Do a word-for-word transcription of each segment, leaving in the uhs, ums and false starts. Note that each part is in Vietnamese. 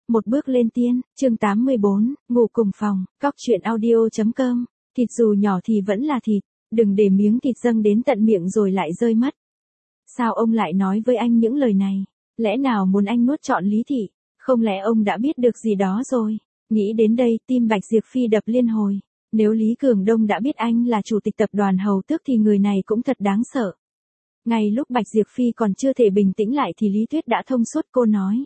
một bước lên tiên, chương tám mươi bốn, ngủ cùng phòng, cóc truyện audio.com, thịt dù nhỏ thì vẫn là thịt, đừng để miếng thịt dâng đến tận miệng rồi lại rơi mất. Sao ông lại nói với anh những lời này? Lẽ nào muốn anh nuốt trọn Lý Thị? Không lẽ ông đã biết được gì đó rồi? Nghĩ đến đây, tim Bạch Diệp Phi đập liên hồi. Nếu Lý Cường Đông đã biết anh là chủ tịch tập đoàn Hầu Tước thì người này cũng thật đáng sợ. Ngay lúc Bạch Diệp Phi còn chưa thể bình tĩnh lại thì Lý Tuyết đã thông suốt, cô nói.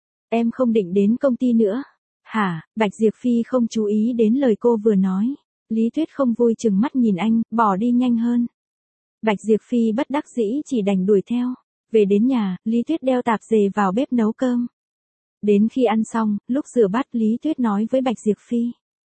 Em không định đến công ty nữa. Hả? Bạch Diệp Phi không chú ý đến lời cô vừa nói. Lý Tuyết không vui chừng mắt nhìn anh, bỏ đi nhanh hơn. Bạch Diệp Phi bất đắc dĩ chỉ đành đuổi theo. Về đến nhà, Lý Tuyết đeo tạp dề vào bếp nấu cơm. Đến khi ăn xong, lúc rửa bát Lý Tuyết nói với Bạch Diệp Phi.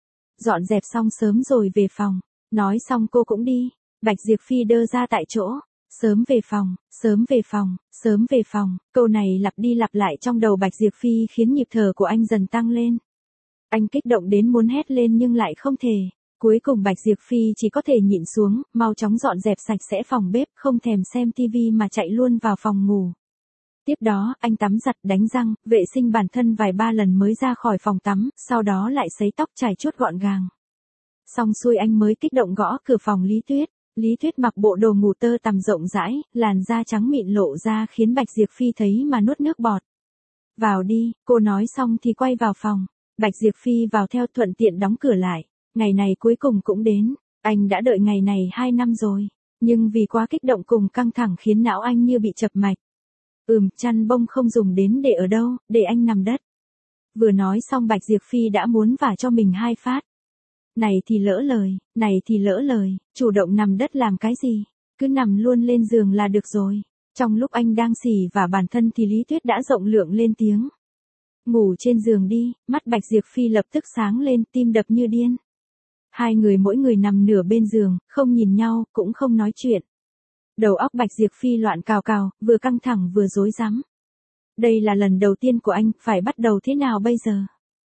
Dọn dẹp xong sớm rồi về phòng. Nói xong cô cũng đi. Bạch Diệp Phi đơ ra tại chỗ. Sớm về phòng, sớm về phòng, sớm về phòng. Câu này lặp đi lặp lại trong đầu Bạch Diệp Phi khiến nhịp thở của anh dần tăng lên. Anh kích động đến muốn hét lên nhưng lại không thể. Cuối cùng Bạch Diệp Phi chỉ có thể nhịn xuống, mau chóng dọn dẹp sạch sẽ phòng bếp, không thèm xem tivi mà chạy luôn vào phòng ngủ. Tiếp đó, anh tắm giặt, đánh răng, vệ sinh bản thân vài ba lần mới ra khỏi phòng tắm, sau đó lại sấy tóc chải chuốt gọn gàng. Xong xuôi anh mới kích động gõ cửa phòng Lý Tuyết. Lý Tuyết mặc bộ đồ ngủ tơ tằm rộng rãi, làn da trắng mịn lộ ra khiến Bạch Diệp Phi thấy mà nuốt nước bọt. Vào đi, cô nói xong thì quay vào phòng. Bạch Diệp Phi vào theo, thuận tiện đóng cửa lại. Ngày này cuối cùng cũng đến. Anh đã đợi ngày này hai năm rồi. Nhưng vì quá kích động cùng căng thẳng khiến não anh như bị chập mạch. Ừm, chăn bông không dùng đến để ở đâu, để anh nằm đất. Vừa nói xong Bạch Diệp Phi đã muốn vả cho mình hai phát. Này thì lỡ lời, này thì lỡ lời, chủ động nằm đất làm cái gì, cứ nằm luôn lên giường là được rồi. Trong lúc anh đang xì và bản thân thì Lý Tuyết đã rộng lượng lên tiếng. Ngủ trên giường đi, mắt Bạch Diệp Phi lập tức sáng lên, tim đập như điên. Hai người mỗi người nằm nửa bên giường, không nhìn nhau, cũng không nói chuyện. Đầu óc Bạch Diệp Phi loạn cào cào, vừa căng thẳng vừa rối rắm. Đây là lần đầu tiên của anh, phải bắt đầu thế nào bây giờ?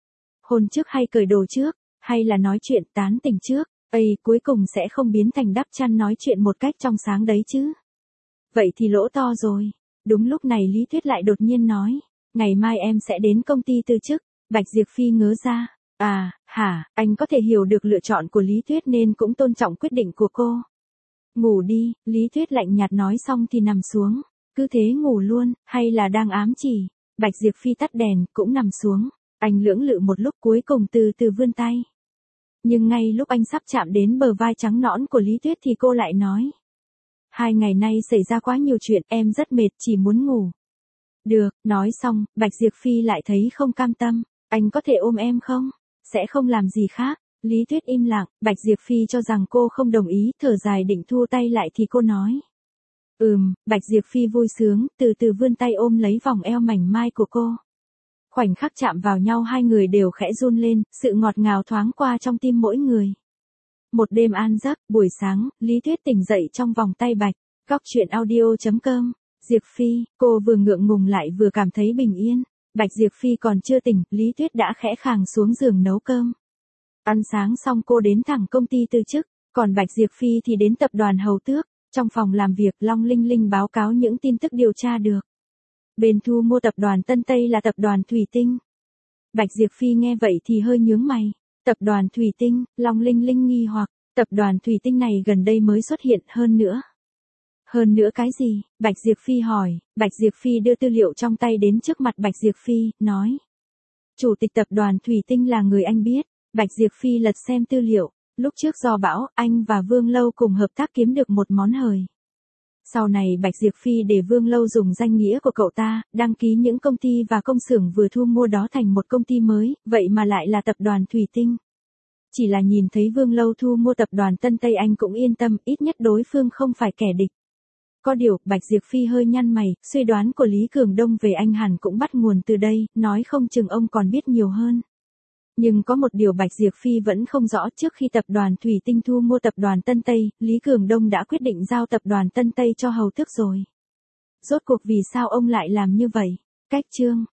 Hôn trước hay cởi đồ trước? Hay là nói chuyện tán tỉnh trước, ây cuối cùng sẽ không biến thành đắp chăn nói chuyện một cách trong sáng đấy chứ. Vậy thì lỗ to rồi. Đúng lúc này Lý Tuyết lại đột nhiên nói, ngày mai em sẽ đến công ty từ chức. Bạch Diệp Phi ngớ ra, à, hả, anh có thể hiểu được lựa chọn của Lý Tuyết nên cũng tôn trọng quyết định của cô. Ngủ đi, Lý Tuyết lạnh nhạt nói xong thì nằm xuống, cứ thế ngủ luôn, hay là đang ám chỉ. Bạch Diệp Phi tắt đèn, cũng nằm xuống, anh lưỡng lự một lúc cuối cùng từ từ vươn tay. Nhưng ngay lúc anh sắp chạm đến bờ vai trắng nõn của Lý Tuyết thì cô lại nói. Hai ngày nay xảy ra quá nhiều chuyện, em rất mệt, chỉ muốn ngủ. Được, nói xong, Bạch Diệp Phi lại thấy không cam tâm. Anh có thể ôm em không? Sẽ không làm gì khác. Lý Tuyết im lặng, Bạch Diệp Phi cho rằng cô không đồng ý, thở dài định thua tay lại thì cô nói. Ừm, Bạch Diệp Phi vui sướng, từ từ vươn tay ôm lấy vòng eo mảnh mai của cô. Khoảnh khắc chạm vào nhau hai người đều khẽ run lên, sự ngọt ngào thoáng qua trong tim mỗi người. Một đêm an giấc, buổi sáng, Lý Tuyết tỉnh dậy trong vòng tay Bạch, cóc truyện audio.com. Diệp Phi, cô vừa ngượng ngùng lại vừa cảm thấy bình yên. Bạch Diệp Phi còn chưa tỉnh, Lý Tuyết đã khẽ khàng xuống giường nấu cơm. Ăn sáng xong cô đến thẳng công ty từ chức, còn Bạch Diệp Phi thì đến tập đoàn Hầu Tước. Trong phòng làm việc, Long Linh Linh báo cáo những tin tức điều tra được. Bên thu mua tập đoàn Tân Tây là tập đoàn Thủy Tinh. Bạch Diệp Phi nghe vậy thì hơi nhướng mày. Tập đoàn Thủy Tinh, Long Linh Linh nghi hoặc, tập đoàn Thủy Tinh này gần đây mới xuất hiện, hơn nữa. Hơn nữa cái gì? Bạch Diệp Phi hỏi. Bạch Diệp Phi đưa tư liệu trong tay đến trước mặt Bạch Diệp Phi, nói. Chủ tịch tập đoàn Thủy Tinh là người anh biết. Bạch Diệp Phi lật xem tư liệu. Lúc trước do bão, anh và Vương Lâu cùng hợp tác kiếm được một món hời. Sau này Bạch Diệp Phi để Vương Lâu dùng danh nghĩa của cậu ta, đăng ký những công ty và công xưởng vừa thu mua đó thành một công ty mới, vậy mà lại là tập đoàn Thủy Tinh. Chỉ là nhìn thấy Vương Lâu thu mua tập đoàn Tân Tây anh cũng yên tâm, ít nhất đối phương không phải kẻ địch. Có điều, Bạch Diệp Phi hơi nhăn mày, suy đoán của Lý Cường Đông về anh hẳn cũng bắt nguồn từ đây, nói không chừng ông còn biết nhiều hơn. Nhưng có một điều Bạch Diệp Phi vẫn không rõ, trước khi tập đoàn Thủy Tinh thu mua tập đoàn Tân Tây, Lý Cường Đông đã quyết định giao tập đoàn Tân Tây cho Hầu Tước rồi. Rốt cuộc vì sao ông lại làm như vậy? Cách chương